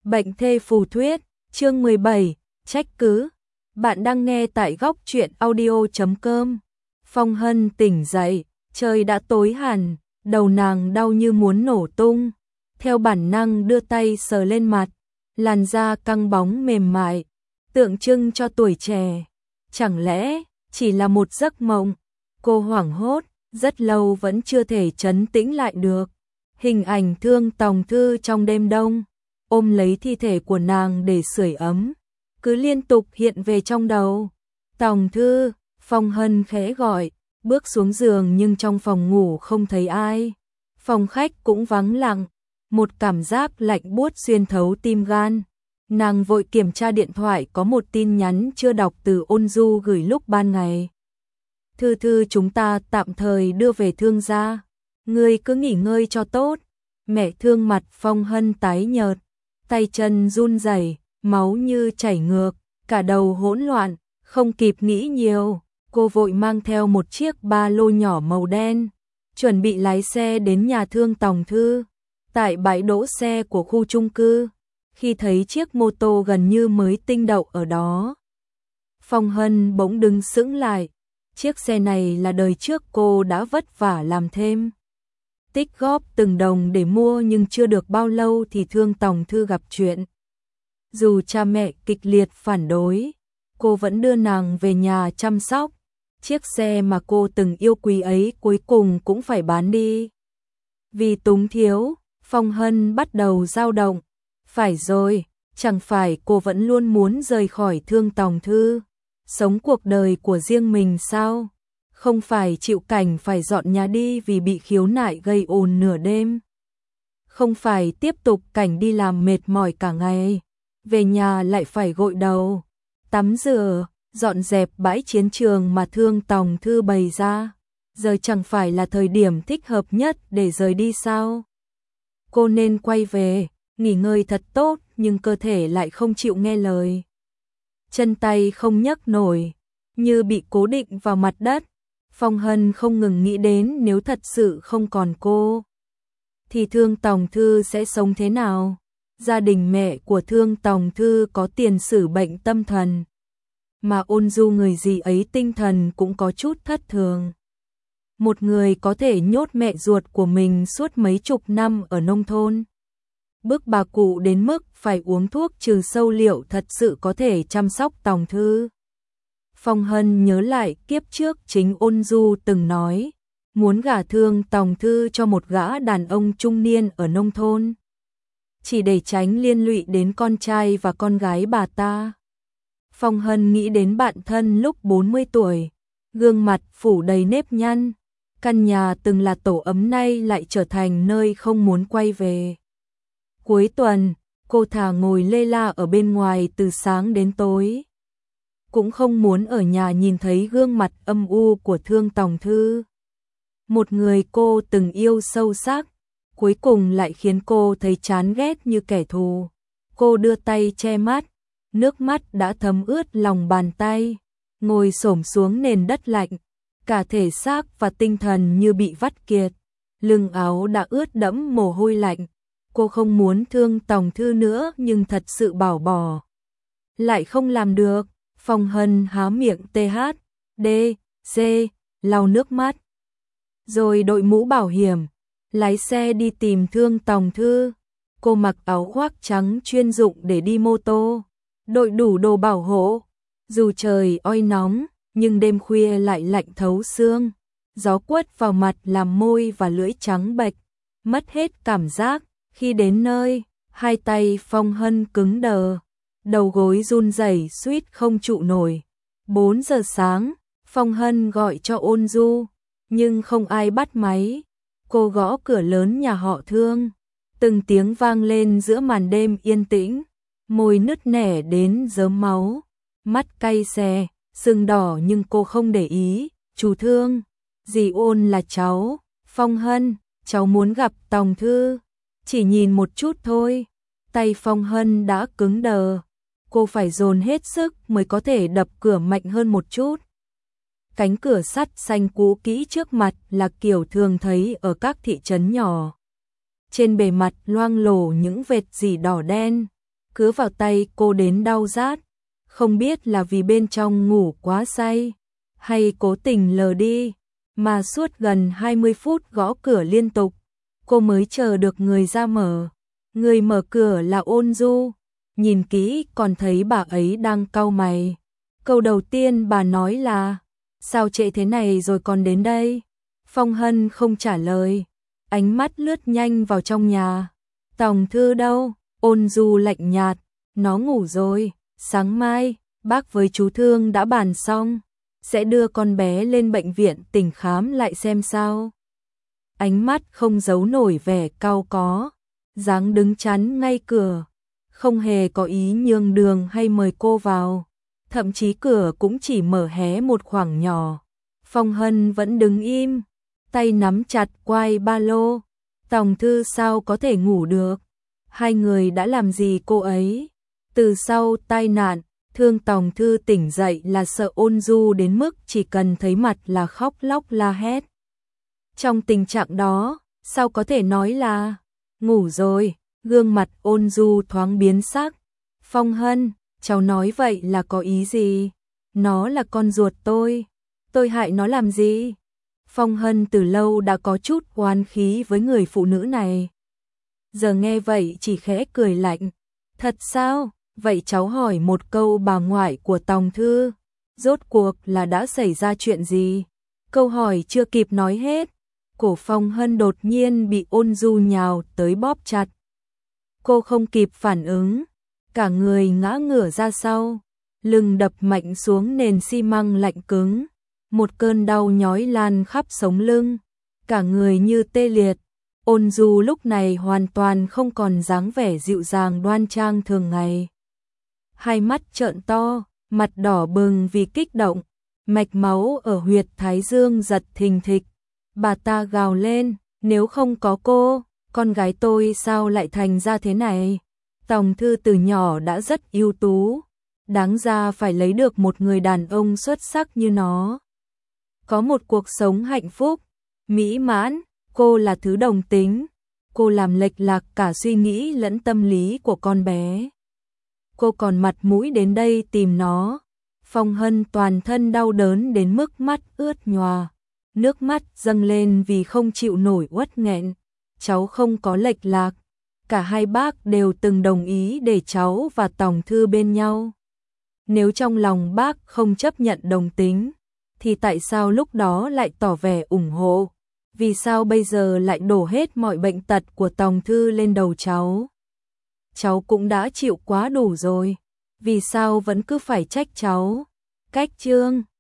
Bệnh thê phù thuyết, chương 17, trách cứ. Bạn đang nghe tại góc truyện audio.com. Phong Hân tỉnh dậy, trời đã tối hẳn, đầu nàng đau như muốn nổ tung. Theo bản năng đưa tay sờ lên mặt, làn da căng bóng mềm mại, tượng trưng cho tuổi trẻ. Chẳng lẽ chỉ là một giấc mộng? Cô hoảng hốt, rất lâu vẫn chưa thể trấn tĩnh lại được. Hình ảnh Thương Tòng Thư trong đêm đông, ôm lấy thi thể của nàng để sưởi ấm, cứ liên tục hiện về trong đầu. Tòng Thư, Phong Hân khẽ gọi, bước xuống giường nhưng trong phòng ngủ không thấy ai. Phòng khách cũng vắng lặng, một cảm giác lạnh buốt xuyên thấu tim gan. Nàng vội kiểm tra điện thoại, có một tin nhắn chưa đọc từ Ôn Du gửi lúc ban ngày. Thư Thư, chúng ta tạm thời đưa về Thương gia, ngươi cứ nghỉ ngơi cho tốt. Mẹ Thương. Mặt Phong Hân tái nhợt, tay chân run rẩy, máu như chảy ngược, cả đầu hỗn loạn, không kịp nghĩ nhiều, cô vội mang theo một chiếc ba lô nhỏ màu đen, chuẩn bị lái xe đến nhà Thương Tòng Thư. Tại bãi đỗ xe của khu chung cư, khi thấy chiếc mô tô gần như mới tinh đậu ở đó, Phong Hân bỗng đứng sững lại. Chiếc xe này là đời trước cô đã vất vả làm thêm, tích góp từng đồng để mua, nhưng chưa được bao lâu thì Thương Tòng Thư gặp chuyện. Dù cha mẹ kịch liệt phản đối, cô vẫn đưa nàng về nhà chăm sóc. Chiếc xe mà cô từng yêu quý ấy cuối cùng cũng phải bán đi. Vì túng thiếu, Phong Hân bắt đầu dao động. Phải rồi, chẳng phải cô vẫn luôn muốn rời khỏi Thương Tòng Thư, sống cuộc đời của riêng mình sao? Không phải chịu cảnh phải dọn nhà đi vì bị khiếu nại gây ồn nửa đêm. Không phải tiếp tục cảnh đi làm mệt mỏi cả ngày, về nhà lại phải gội đầu, tắm rửa, dọn dẹp bãi chiến trường mà Thương Tòng Thư bày ra. Giờ chẳng phải là thời điểm thích hợp nhất để rời đi sao? Cô nên quay về, nghỉ ngơi thật tốt, nhưng cơ thể lại không chịu nghe lời. Chân tay không nhấc nổi, như bị cố định vào mặt đất. Phong Hân không ngừng nghĩ đến nếu thật sự không còn cô, thì Thương Tòng Thư sẽ sống thế nào? Gia đình mẹ của Thương Tòng Thư có tiền sử bệnh tâm thần, mà Ôn Du người gì ấy tinh thần cũng có chút thất thường. Một người có thể nhốt mẹ ruột của mình suốt mấy chục năm ở nông thôn, bức bà cụ đến mức phải uống thuốc trừ sâu, liệu thật sự có thể chăm sóc Tòng Thư? Phong Hân nhớ lại kiếp trước chính Ôn Du từng nói, muốn gả Thương Tòng Thư cho một gã đàn ông trung niên ở nông thôn, chỉ để tránh liên lụy đến con trai và con gái bà ta. Phong Hân nghĩ đến bạn thân lúc 40 tuổi, gương mặt phủ đầy nếp nhăn, căn nhà từng là tổ ấm nay lại trở thành nơi không muốn quay về. Cuối tuần, cô thà ngồi lê la ở bên ngoài từ sáng đến tối, cũng không muốn ở nhà nhìn thấy gương mặt âm u của Thương Tòng Thư. Một người cô từng yêu sâu sắc, cuối cùng lại khiến cô thấy chán ghét như kẻ thù. Cô đưa tay che mắt, nước mắt đã thấm ướt lòng bàn tay, ngồi xổm xuống nền đất lạnh, cả thể xác và tinh thần như bị vắt kiệt, lưng áo đã ướt đẫm mồ hôi lạnh. Cô không muốn Thương Tòng Thư nữa, nhưng thật sự bảo bỏ lại không làm được. Phong Hân há miệng THD, lau nước mắt, rồi đội mũ bảo hiểm, lái xe đi tìm Thương Tòng Thư. Cô mặc áo khoác trắng chuyên dụng để đi mô tô, đội đủ đồ bảo hộ. Dù trời oi nóng, nhưng đêm khuya lại lạnh thấu xương. Gió quất vào mặt làm môi và lưỡi trắng bệch, mất hết cảm giác. Khi đến nơi, hai tay Phong Hân cứng đờ, đầu gối run rẩy suýt không trụ nổi. 4 giờ sáng, Phong Hân gọi cho Ôn Du, nhưng không ai bắt máy. Cô gõ cửa lớn nhà họ Thương, từng tiếng vang lên giữa màn đêm yên tĩnh, môi nứt nẻ đến rớm máu, mắt cay xè, sưng đỏ, nhưng cô không để ý. Chú Thương, dì Ôn là cháu. Phong Hân, cháu muốn gặp Tòng Thư, chỉ nhìn một chút thôi. Tay Phong Hân đã cứng đờ, cô phải dồn hết sức mới có thể đập cửa mạnh hơn một chút. Cánh cửa sắt xanh cũ kỹ trước mặt là kiểu thường thấy ở các thị trấn nhỏ. Trên bề mặt loang lổ những vệt dỉ đỏ đen, cứ vào tay cô đến đau rát. Không biết là vì bên trong ngủ quá say, hay cố tình lờ đi, mà suốt gần 20 phút gõ cửa liên tục, cô mới chờ được người ra mở. Người mở cửa là Ôn Du, nhìn kỹ còn thấy bà ấy đang cau mày. Câu đầu tiên bà nói là, sao trễ thế này rồi còn đến đây? Phong Hân không trả lời, ánh mắt lướt nhanh vào trong nhà. Tòng Thư đâu? Ôn Du lạnh nhạt, nó ngủ rồi, sáng mai, bác với chú Thương đã bàn xong, sẽ đưa con bé lên bệnh viện tỉnh khám lại xem sao. Ánh mắt không giấu nổi vẻ cau có, dáng đứng chắn ngay cửa, không hề có ý nhường đường hay mời cô vào, thậm chí cửa cũng chỉ mở hé một khoảng nhỏ. Phong Hân vẫn đứng im, tay nắm chặt quai ba lô. Tòng Thư sao có thể ngủ được? Hai người đã làm gì cô ấy? Từ sau tai nạn, Thương Tòng Thư tỉnh dậy là sợ Ôn Du đến mức chỉ cần thấy mặt là khóc lóc la hét. Trong tình trạng đó, sao có thể nói là ngủ rồi? Gương mặt Ôn Du thoáng biến sắc. Phong Hân, cháu nói vậy là có ý gì? Nó là con ruột tôi hại nó làm gì? Phong Hân từ lâu đã có chút oán khí với người phụ nữ này. Giờ nghe vậy chỉ khẽ cười lạnh. Thật sao? Vậy cháu hỏi một câu bà ngoại của Tòng Thư, rốt cuộc là đã xảy ra chuyện gì? Câu hỏi chưa kịp nói hết, cổ Phong Hân đột nhiên bị Ôn Du nhào tới bóp chặt. Cô không kịp phản ứng, cả người ngã ngửa ra sau, lưng đập mạnh xuống nền xi măng lạnh cứng. Một cơn đau nhói lan khắp sống lưng, cả người như tê liệt. Ôn Du lúc này hoàn toàn không còn dáng vẻ dịu dàng đoan trang thường ngày. Hai mắt trợn to, mặt đỏ bừng vì kích động, mạch máu ở huyệt thái dương giật thình thịch. Bà ta gào lên, nếu không có cô, con gái tôi sao lại thành ra thế này? Tòng Thư từ nhỏ đã rất ưu tú, đáng ra phải lấy được một người đàn ông xuất sắc như nó. Có một cuộc sống hạnh phúc, mỹ mãn, cô là thứ đồng tính, cô làm lệch lạc cả suy nghĩ lẫn tâm lý của con bé. Cô còn mặt mũi đến đây tìm nó. Phong Hân toàn thân đau đớn đến mức mắt ướt nhòa, nước mắt dâng lên vì không chịu nổi uất nghẹn. Cháu không có lệch lạc, cả hai bác đều từng đồng ý để cháu và Tòng Thư bên nhau. Nếu trong lòng bác không chấp nhận đồng tính, thì tại sao lúc đó lại tỏ vẻ ủng hộ? Vì sao bây giờ lại đổ hết mọi bệnh tật của Tòng Thư lên đầu cháu? Cháu cũng đã chịu quá đủ rồi, vì sao vẫn cứ phải trách cháu? Cách chương